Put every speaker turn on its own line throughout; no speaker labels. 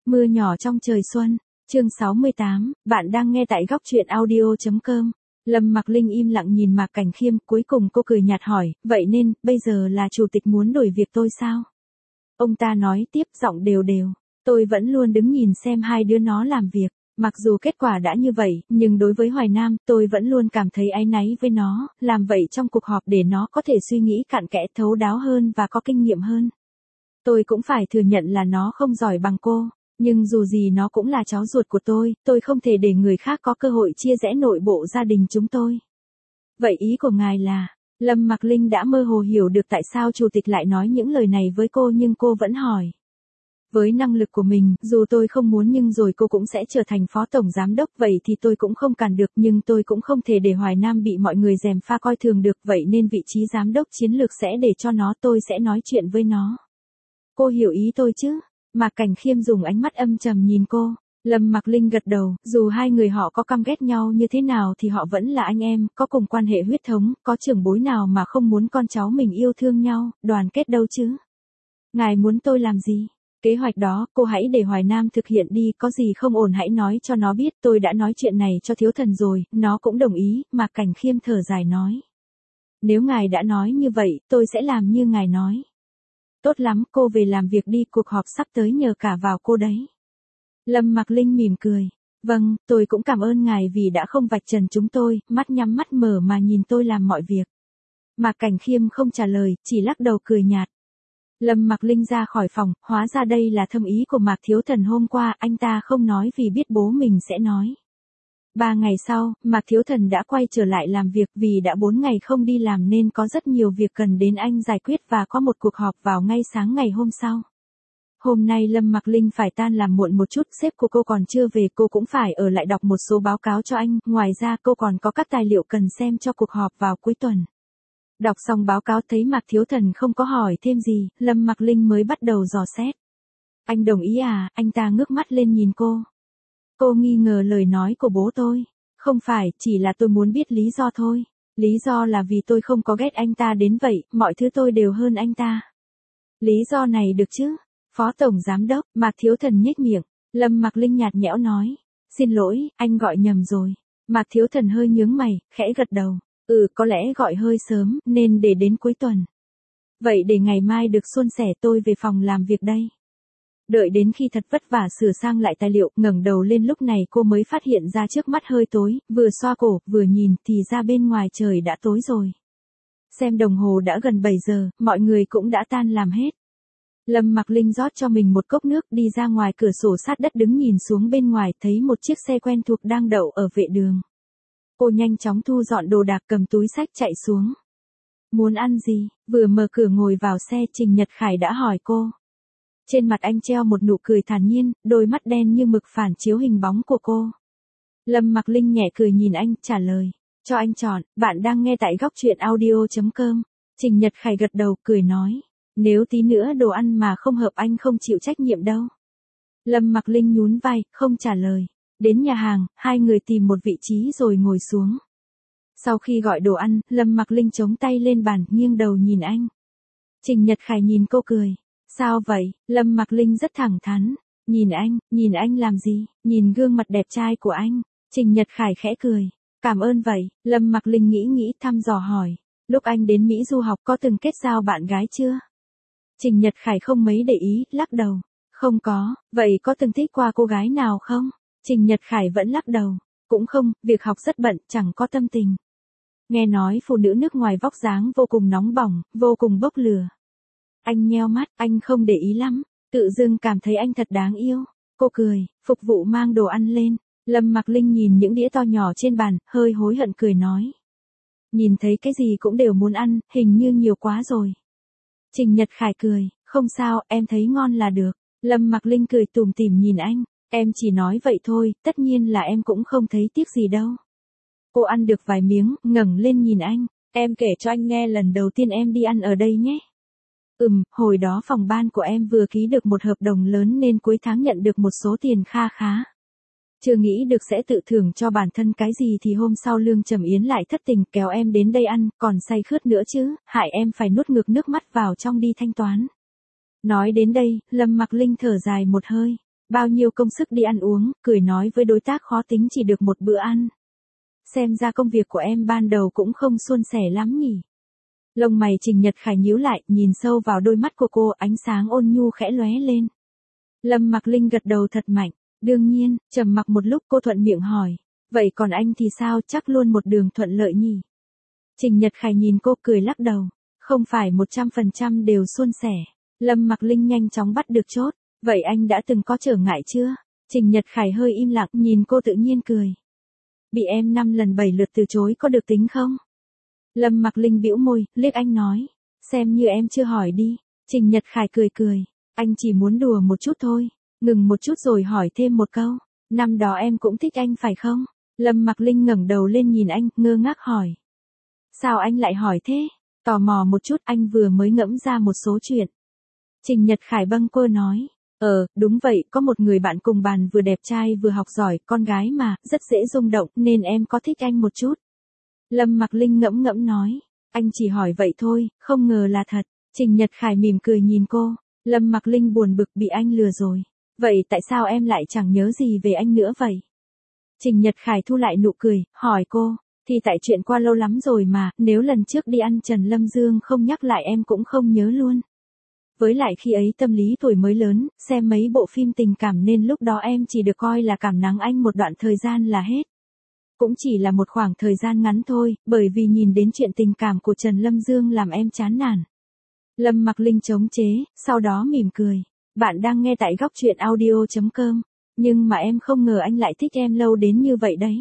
Mưa nhỏ trong trời xuân, chương 68, bạn đang nghe tại góc truyện audio.com. Lâm Mặc Linh im lặng nhìn Mạc Cảnh Khiêm, cuối cùng cô cười nhạt hỏi, vậy nên, bây giờ là chủ tịch muốn đổi việc tôi sao? Ông ta nói tiếp giọng đều đều, tôi vẫn luôn đứng nhìn xem hai đứa nó làm việc. Mặc dù kết quả đã như vậy, nhưng đối với Hoài Nam, tôi vẫn luôn cảm thấy áy náy với nó, làm vậy trong cuộc họp để nó có thể suy nghĩ cặn kẽ thấu đáo hơn và có kinh nghiệm hơn. Tôi cũng phải thừa nhận là nó không giỏi bằng cô, nhưng dù gì nó cũng là cháu ruột của tôi không thể để người khác có cơ hội chia rẽ nội bộ gia đình chúng tôi. Vậy ý của ngài là, Lâm Mặc Linh đã mơ hồ hiểu được tại sao chủ tịch lại nói những lời này với cô nhưng cô vẫn hỏi. Với năng lực của mình, dù tôi không muốn nhưng rồi cô cũng sẽ trở thành phó tổng giám đốc, vậy thì tôi cũng không cản được, nhưng tôi cũng không thể để Hoài Nam bị mọi người gièm pha coi thường được, vậy nên vị trí giám đốc chiến lược sẽ để cho nó, tôi sẽ nói chuyện với nó. Cô hiểu ý tôi chứ? Mạc Cảnh Khiêm dùng ánh mắt âm trầm nhìn cô. Lâm Mặc Linh gật đầu, dù hai người họ có căm ghét nhau như thế nào thì họ vẫn là anh em, có cùng quan hệ huyết thống, có trưởng bối nào mà không muốn con cháu mình yêu thương nhau, đoàn kết đâu chứ? Ngài muốn tôi làm gì? Kế hoạch đó, cô hãy để Hoài Nam thực hiện đi, có gì không ổn hãy nói cho nó biết, tôi đã nói chuyện này cho Thiếu Thần rồi, nó cũng đồng ý, Mạc Cảnh Khiêm thở dài nói. Nếu ngài đã nói như vậy, tôi sẽ làm như ngài nói. Tốt lắm, cô về làm việc đi, cuộc họp sắp tới nhờ cả vào cô đấy. Lâm Mặc Linh mỉm cười. Vâng, tôi cũng cảm ơn ngài vì đã không vạch trần chúng tôi, mắt nhắm mắt mở mà nhìn tôi làm mọi việc. Mạc Cảnh Khiêm không trả lời, chỉ lắc đầu cười nhạt. Lâm Mặc Linh ra khỏi phòng, hóa ra đây là thâm ý của Mạc Thiếu Thần hôm qua, anh ta không nói vì biết bố mình sẽ nói. 3 ngày sau, Mạc Thiếu Thần đã quay trở lại làm việc vì đã 4 ngày không đi làm nên có rất nhiều việc cần đến anh giải quyết và có một cuộc họp vào ngay sáng ngày hôm sau. Hôm nay Lâm Mặc Linh phải tan làm muộn một chút, sếp của cô còn chưa về, cô cũng phải ở lại đọc một số báo cáo cho anh, ngoài ra cô còn có các tài liệu cần xem cho cuộc họp vào cuối tuần. Đọc xong báo cáo thấy Mạc Thiếu Thần không có hỏi thêm gì, Lâm Mặc Linh mới bắt đầu dò xét. Anh đồng ý à? Anh ta ngước mắt lên nhìn cô. Cô nghi ngờ lời nói của bố tôi. Không phải, chỉ là tôi muốn biết lý do thôi. Lý do là vì tôi không có ghét anh ta đến vậy, mọi thứ tôi đều hơn anh ta. Lý do này được chứ? Phó Tổng Giám Đốc, Mạc Thiếu Thần nhếch miệng. Lâm Mặc Linh nhạt nhẽo nói. Xin lỗi, anh gọi nhầm rồi. Mạc Thiếu Thần hơi nhướng mày, khẽ gật đầu. Có lẽ gọi hơi sớm, nên để đến cuối tuần. Vậy để ngày mai được suôn sẻ tôi về phòng làm việc đây. Đợi đến khi thật vất vả sửa sang lại tài liệu, ngẩng đầu lên lúc này cô mới phát hiện ra trước mắt hơi tối, vừa xoa cổ, vừa nhìn thì ra bên ngoài trời đã tối rồi. Xem đồng hồ đã gần 7 giờ, mọi người cũng đã tan làm hết. Lâm Mặc Linh rót cho mình một cốc nước đi ra ngoài cửa sổ sát đất đứng nhìn xuống bên ngoài thấy một chiếc xe quen thuộc đang đậu ở vệ đường. Cô nhanh chóng thu dọn đồ đạc cầm túi xách chạy xuống. Muốn ăn gì? Vừa mở cửa ngồi vào xe Trình Nhật Khải đã hỏi cô. Trên mặt anh treo một nụ cười thản nhiên, đôi mắt đen như mực phản chiếu hình bóng của cô. Lâm Mặc Linh nhẹ cười nhìn anh, trả lời. Cho anh chọn, bạn đang nghe tại góc truyện audio.com. Trình Nhật Khải gật đầu, cười nói. Nếu tí nữa đồ ăn mà không hợp anh không chịu trách nhiệm đâu. Lâm Mặc Linh nhún vai, không trả lời. Đến nhà hàng, hai người tìm một vị trí rồi ngồi xuống. Sau khi gọi đồ ăn, Lâm Mặc Linh chống tay lên bàn, nghiêng đầu nhìn anh. Trình Nhật Khải nhìn cô cười. Sao vậy? Lâm Mặc Linh rất thẳng thắn. Nhìn anh làm gì? Nhìn gương mặt đẹp trai của anh. Trình Nhật Khải khẽ cười. Cảm ơn vậy. Lâm Mặc Linh nghĩ thăm dò hỏi. Lúc anh đến Mỹ du học có từng kết giao bạn gái chưa? Trình Nhật Khải không mấy để ý, lắc đầu. Không có, vậy có từng thích qua cô gái nào không? Trình Nhật Khải vẫn lắc đầu. Cũng không, việc học rất bận, chẳng có tâm tình. Nghe nói phụ nữ nước ngoài vóc dáng vô cùng nóng bỏng, vô cùng bốc lửa. Anh nheo mắt, anh không để ý lắm, tự dưng cảm thấy anh thật đáng yêu. Cô cười, phục vụ mang đồ ăn lên. Lâm Mặc Linh nhìn những đĩa to nhỏ trên bàn, hơi hối hận cười nói. Nhìn thấy cái gì cũng đều muốn ăn, hình như nhiều quá rồi. Trình Nhật Khải cười, không sao, em thấy ngon là được. Lâm Mặc Linh cười tủm tỉm nhìn anh, em chỉ nói vậy thôi, tất nhiên là em cũng không thấy tiếc gì đâu. Cô ăn được vài miếng, ngẩng lên nhìn anh, em kể cho anh nghe lần đầu tiên em đi ăn ở đây nhé. Hồi đó phòng ban của em vừa ký được một hợp đồng lớn nên cuối tháng nhận được một số tiền kha khá. Chưa nghĩ được sẽ tự thưởng cho bản thân cái gì thì hôm sau Lương Trầm Yến lại thất tình kéo em đến đây ăn, còn say khướt nữa chứ, hại em phải nuốt ngược nước mắt vào trong đi thanh toán. Nói đến đây, Lâm Mặc Linh thở dài một hơi. Bao nhiêu công sức đi ăn uống, cười nói với đối tác khó tính chỉ được một bữa ăn. Xem ra công việc của em ban đầu cũng không suôn sẻ lắm nhỉ. Lông mày Trình Nhật Khải nhíu lại, nhìn sâu vào đôi mắt của cô, ánh sáng ôn nhu khẽ lóe lên. Lâm Mặc Linh gật đầu thật mạnh. Đương nhiên, trầm mặc một lúc cô thuận miệng hỏi. Vậy còn anh thì sao, chắc luôn một đường thuận lợi nhỉ? Trình Nhật Khải nhìn cô cười lắc đầu. Không phải 100% đều suôn sẻ. Lâm Mặc Linh nhanh chóng bắt được chốt. Vậy anh đã từng có trở ngại chưa? Trình Nhật Khải hơi im lặng, nhìn cô tự nhiên cười. Bị em 5 lần 7 lượt từ chối có được tính không? Lâm Mặc Linh bĩu môi, liếc anh nói. Xem như em chưa hỏi đi. Trình Nhật Khải cười cười. Anh chỉ muốn đùa một chút thôi. Ngừng một chút rồi hỏi thêm một câu. Năm đó em cũng thích anh phải không? Lâm Mặc Linh ngẩng đầu lên nhìn anh, ngơ ngác hỏi. Sao anh lại hỏi thế? Tò mò một chút, anh vừa mới ngẫm ra một số chuyện. Trình Nhật Khải bâng quơ nói. Đúng vậy, có một người bạn cùng bàn vừa đẹp trai vừa học giỏi, con gái mà, rất dễ rung động, nên em có thích anh một chút. Lâm Mặc Linh ngẫm ngẫm nói. Anh chỉ hỏi vậy thôi, không ngờ là thật. Trình Nhật Khải mỉm cười nhìn cô. Lâm Mặc Linh buồn bực bị anh lừa rồi. Vậy tại sao em lại chẳng nhớ gì về anh nữa vậy? Trình Nhật Khải thu lại nụ cười, hỏi cô. Thì tại chuyện qua lâu lắm rồi mà, nếu lần trước đi ăn Trần Lâm Dương không nhắc lại em cũng không nhớ luôn. Với lại khi ấy tâm lý tuổi mới lớn, xem mấy bộ phim tình cảm nên lúc đó em chỉ được coi là cảm nắng anh một đoạn thời gian là hết. Cũng chỉ là một khoảng thời gian ngắn thôi, bởi vì nhìn đến chuyện tình cảm của Trần Lâm Dương làm em chán nản. Lâm Mặc Linh chống chế, sau đó mỉm cười. Bạn đang nghe tại góc truyện audio.com. Nhưng mà em không ngờ anh lại thích em lâu đến như vậy đấy.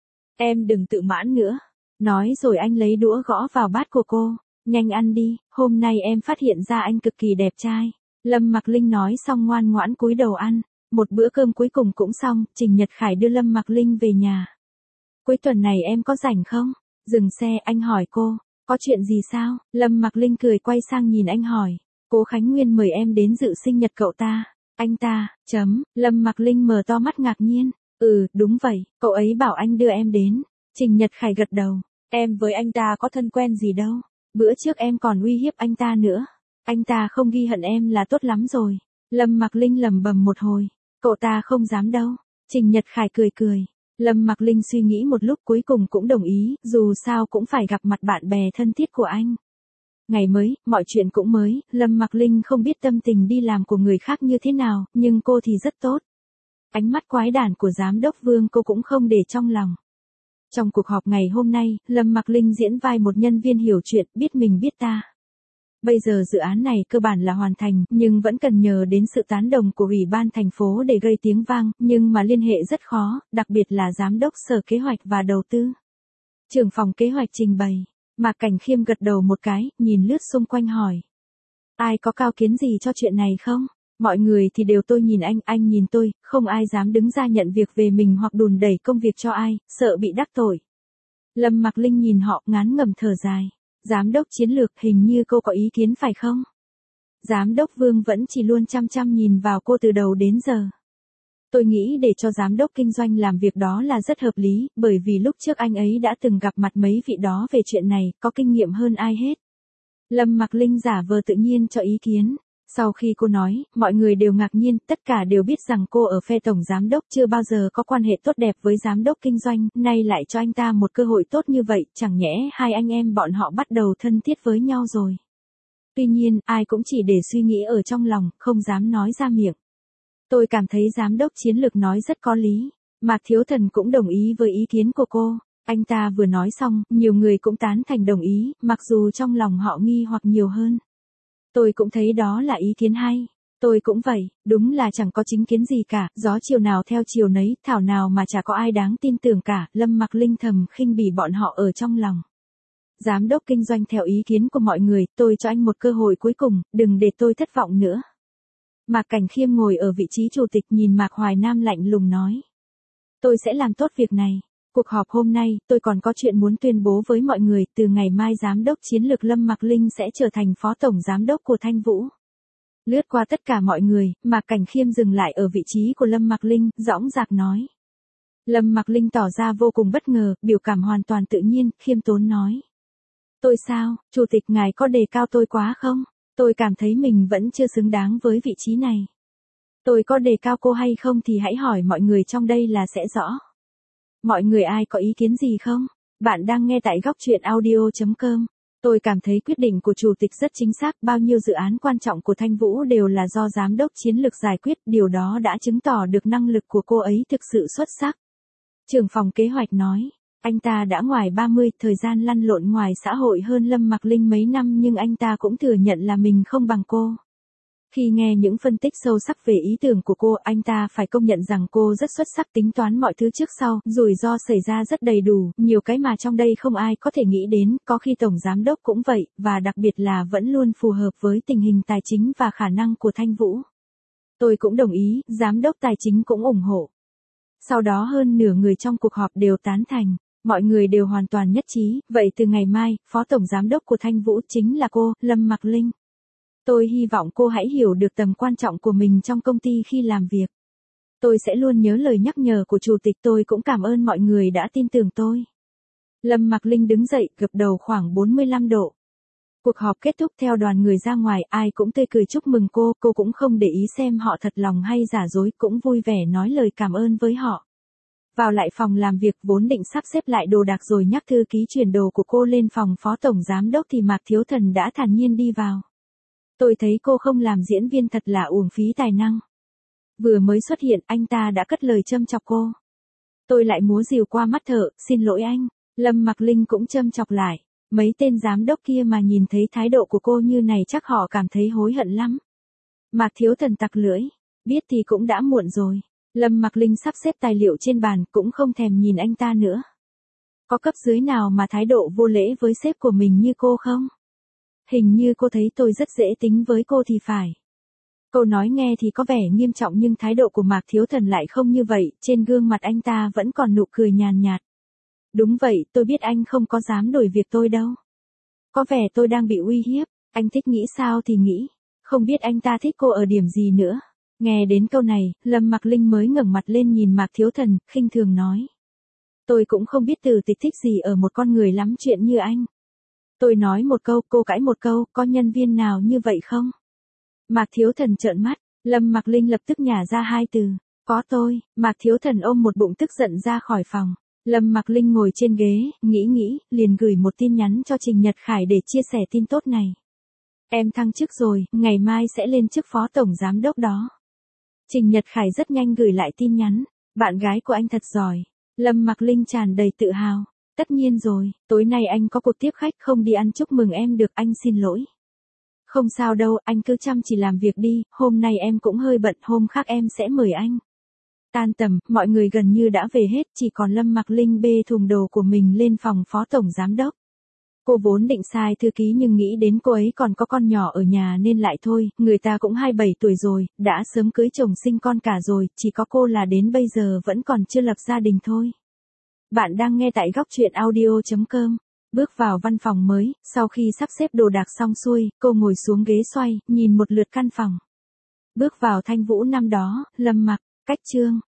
Em đừng tự mãn nữa. Nói rồi anh lấy đũa gõ vào bát của cô. Nhanh ăn đi, hôm nay em phát hiện ra anh cực kỳ đẹp trai. Lâm Mặc Linh nói xong ngoan ngoãn cúi đầu ăn. Một bữa cơm cuối cùng cũng xong, Trình Nhật Khải đưa Lâm Mặc Linh về nhà. Cuối tuần này em có rảnh không? Dừng xe, anh hỏi cô. Có chuyện gì sao? Lâm Mặc Linh cười quay sang nhìn anh hỏi. Cố Khánh Nguyên mời em đến dự sinh nhật cậu ta. Anh ta, Lâm Mặc Linh mở to mắt ngạc nhiên. Đúng vậy, cậu ấy bảo anh đưa em đến. Trình Nhật Khải gật đầu. Em với anh ta có thân quen gì đâu. Bữa trước em còn uy hiếp anh ta nữa. Anh ta không ghi hận em là tốt lắm rồi. Lâm Mặc Linh lẩm bẩm một hồi. Cậu ta không dám đâu. Trình Nhật Khải cười cười. Lâm Mặc Linh suy nghĩ một lúc cuối cùng cũng đồng ý, dù sao cũng phải gặp mặt bạn bè thân thiết của anh. Ngày mới, mọi chuyện cũng mới, Lâm Mặc Linh không biết tâm tình đi làm của người khác như thế nào, nhưng cô thì rất tốt. Ánh mắt quái đản của giám đốc Vương cô cũng không để trong lòng. Trong cuộc họp ngày hôm nay, Lâm Mặc Linh diễn vai một nhân viên hiểu chuyện, biết mình biết ta. Bây giờ dự án này cơ bản là hoàn thành, nhưng vẫn cần nhờ đến sự tán đồng của Ủy ban thành phố để gây tiếng vang, nhưng mà liên hệ rất khó, đặc biệt là Giám đốc Sở Kế hoạch và Đầu tư. Trưởng phòng kế hoạch trình bày, Mạc Cảnh Khiêm gật đầu một cái, nhìn lướt xung quanh hỏi. Ai có cao kiến gì cho chuyện này không? Mọi người thì đều tôi nhìn anh nhìn tôi, không ai dám đứng ra nhận việc về mình hoặc đùn đẩy công việc cho ai, sợ bị đắc tội. Lâm Mặc Linh nhìn họ ngán ngẩm thở dài. Giám đốc chiến lược, hình như cô có ý kiến phải không? Giám đốc Vương vẫn chỉ luôn chăm chăm nhìn vào cô từ đầu đến giờ. Tôi nghĩ để cho giám đốc kinh doanh làm việc đó là rất hợp lý, bởi vì lúc trước anh ấy đã từng gặp mặt mấy vị đó về chuyện này, có kinh nghiệm hơn ai hết. Lâm Mặc Linh giả vờ tự nhiên cho ý kiến. Sau khi cô nói, mọi người đều ngạc nhiên, tất cả đều biết rằng cô ở phe tổng giám đốc chưa bao giờ có quan hệ tốt đẹp với giám đốc kinh doanh, nay lại cho anh ta một cơ hội tốt như vậy, chẳng nhẽ hai anh em bọn họ bắt đầu thân thiết với nhau rồi. Tuy nhiên, ai cũng chỉ để suy nghĩ ở trong lòng, không dám nói ra miệng. Tôi cảm thấy giám đốc chiến lược nói rất có lý. Mạc Thiếu Thần cũng đồng ý với ý kiến của cô. Anh ta vừa nói xong, nhiều người cũng tán thành đồng ý, mặc dù trong lòng họ nghi hoặc nhiều hơn. Tôi cũng thấy đó là ý kiến hay. Tôi cũng vậy, đúng là chẳng có chính kiến gì cả, gió chiều nào theo chiều nấy, thảo nào mà chả có ai đáng tin tưởng cả, Lâm Mặc Linh thầm khinh bỉ bọn họ ở trong lòng. Giám đốc kinh doanh theo ý kiến của mọi người, tôi cho anh một cơ hội cuối cùng, đừng để tôi thất vọng nữa. Mạc Cảnh Khiêm ngồi ở vị trí chủ tịch nhìn Mạc Hoài Nam lạnh lùng nói. Tôi sẽ làm tốt việc này. Cuộc họp hôm nay, tôi còn có chuyện muốn tuyên bố với mọi người, từ ngày mai giám đốc chiến lược Lâm Mặc Linh sẽ trở thành phó tổng giám đốc của Thanh Vũ. Lướt qua tất cả mọi người, Mạc Cảnh Khiêm dừng lại ở vị trí của Lâm Mặc Linh, dõng dạc nói. Lâm Mặc Linh tỏ ra vô cùng bất ngờ, biểu cảm hoàn toàn tự nhiên, khiêm tốn nói. Tôi sao, chủ tịch ngài có đề cao tôi quá không? Tôi cảm thấy mình vẫn chưa xứng đáng với vị trí này. Tôi có đề cao cô hay không thì hãy hỏi mọi người trong đây là sẽ rõ. Mọi người ai có ý kiến gì không? Bạn đang nghe tại góc truyện audio.com. Tôi cảm thấy quyết định của chủ tịch rất chính xác, bao nhiêu dự án quan trọng của Thanh Vũ đều là do giám đốc chiến lược giải quyết, điều đó đã chứng tỏ được năng lực của cô ấy thực sự xuất sắc. Trưởng phòng kế hoạch nói, anh ta đã ngoài 30, thời gian lăn lộn ngoài xã hội hơn Lâm Mặc Linh mấy năm nhưng anh ta cũng thừa nhận là mình không bằng cô. Khi nghe những phân tích sâu sắc về ý tưởng của cô, anh ta phải công nhận rằng cô rất xuất sắc, tính toán mọi thứ trước sau, rủi ro xảy ra rất đầy đủ, nhiều cái mà trong đây không ai có thể nghĩ đến, có khi tổng giám đốc cũng vậy, và đặc biệt là vẫn luôn phù hợp với tình hình tài chính và khả năng của Thanh Vũ. Tôi cũng đồng ý, giám đốc tài chính cũng ủng hộ. Sau đó hơn nửa người trong cuộc họp đều tán thành, mọi người đều hoàn toàn nhất trí, vậy từ ngày mai, phó tổng giám đốc của Thanh Vũ chính là cô, Lâm Mặc Linh. Tôi hy vọng cô hãy hiểu được tầm quan trọng của mình trong công ty khi làm việc. Tôi sẽ luôn nhớ lời nhắc nhở của chủ tịch, tôi cũng cảm ơn mọi người đã tin tưởng tôi. Lâm Mặc Linh đứng dậy, gập đầu khoảng 45 độ. Cuộc họp kết thúc, theo đoàn người ra ngoài, ai cũng tươi cười chúc mừng cô cũng không để ý xem họ thật lòng hay giả dối, cũng vui vẻ nói lời cảm ơn với họ. Vào lại phòng làm việc, vốn định sắp xếp lại đồ đạc rồi nhắc thư ký chuyển đồ của cô lên phòng phó tổng giám đốc thì Mạc Thiếu Thần đã thản nhiên đi vào. Tôi thấy cô không làm diễn viên thật là uổng phí tài năng. Vừa mới xuất hiện, anh ta đã cất lời châm chọc cô. Tôi lại múa rìu qua mắt thợ, xin lỗi anh. Lâm Mặc Linh cũng châm chọc lại. Mấy tên giám đốc kia mà nhìn thấy thái độ của cô như này chắc họ cảm thấy hối hận lắm. Mạc Thiếu Thần tặc lưỡi. Biết thì cũng đã muộn rồi. Lâm Mặc Linh sắp xếp tài liệu trên bàn, cũng không thèm nhìn anh ta nữa. Có cấp dưới nào mà thái độ vô lễ với sếp của mình như cô không? Hình như cô thấy tôi rất dễ tính với cô thì phải. Câu nói nghe thì có vẻ nghiêm trọng nhưng thái độ của Mạc Thiếu Thần lại không như vậy, trên gương mặt anh ta vẫn còn nụ cười nhàn nhạt. Đúng vậy, tôi biết anh không có dám đổi việc tôi đâu. Có vẻ tôi đang bị uy hiếp, anh thích nghĩ sao thì nghĩ, không biết anh ta thích cô ở điểm gì nữa. Nghe đến câu này, Lâm Mặc Linh mới ngẩng mặt lên nhìn Mạc Thiếu Thần, khinh thường nói. Tôi cũng không biết từ tịch thích gì ở một con người lắm chuyện như anh. Tôi nói một câu, cô cãi một câu, có nhân viên nào như vậy không? Mạc Thiếu Thần trợn mắt, Lâm Mặc Linh lập tức nhả ra hai từ, có tôi. Mạc Thiếu Thần ôm một bụng tức giận ra khỏi phòng. Lâm Mặc Linh ngồi trên ghế, nghĩ, liền gửi một tin nhắn cho Trình Nhật Khải để chia sẻ tin tốt này. Em thăng chức rồi, ngày mai sẽ lên chức phó tổng giám đốc đó. Trình Nhật Khải rất nhanh gửi lại tin nhắn, bạn gái của anh thật giỏi. Lâm Mặc Linh tràn đầy tự hào. Tất nhiên rồi, tối nay anh có cuộc tiếp khách không đi ăn chúc mừng em được, anh xin lỗi. Không sao đâu, anh cứ chăm chỉ làm việc đi, hôm nay em cũng hơi bận, hôm khác em sẽ mời anh. Tan tầm, mọi người gần như đã về hết, chỉ còn Lâm Mặc Linh bê thùng đồ của mình lên phòng phó tổng giám đốc. Cô vốn định sai thư ký nhưng nghĩ đến cô ấy còn có con nhỏ ở nhà nên lại thôi, người ta cũng 27 tuổi rồi, đã sớm cưới chồng sinh con cả rồi, chỉ có cô là đến bây giờ vẫn còn chưa lập gia đình thôi. Bạn đang nghe tại góc truyện audio.com. Bước vào văn phòng mới, sau khi sắp xếp đồ đạc xong xuôi, cô ngồi xuống ghế xoay, nhìn một lượt căn phòng. Bước vào Thanh Vũ năm đó, Lâm Mặc, cách chương.